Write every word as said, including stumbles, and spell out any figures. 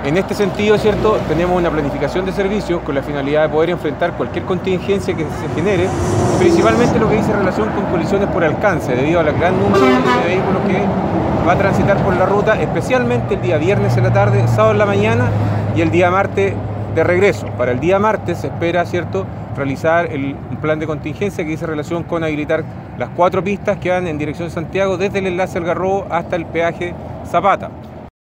En este sentido, ¿cierto?, tenemos una planificación de servicios con la finalidad de poder enfrentar cualquier contingencia que se genere, principalmente lo que dice relación con colisiones por alcance, debido al gran número de vehículos que va a transitar por la ruta, especialmente el día viernes en la tarde, sábado en la mañana y el día martes de regreso. Para el día martes se espera, ¿cierto?, realizar el, un plan de contingencia que dice relación con habilitar las cuatro pistas que van en dirección Santiago desde el enlace Algarrobo hasta el peaje Zapata.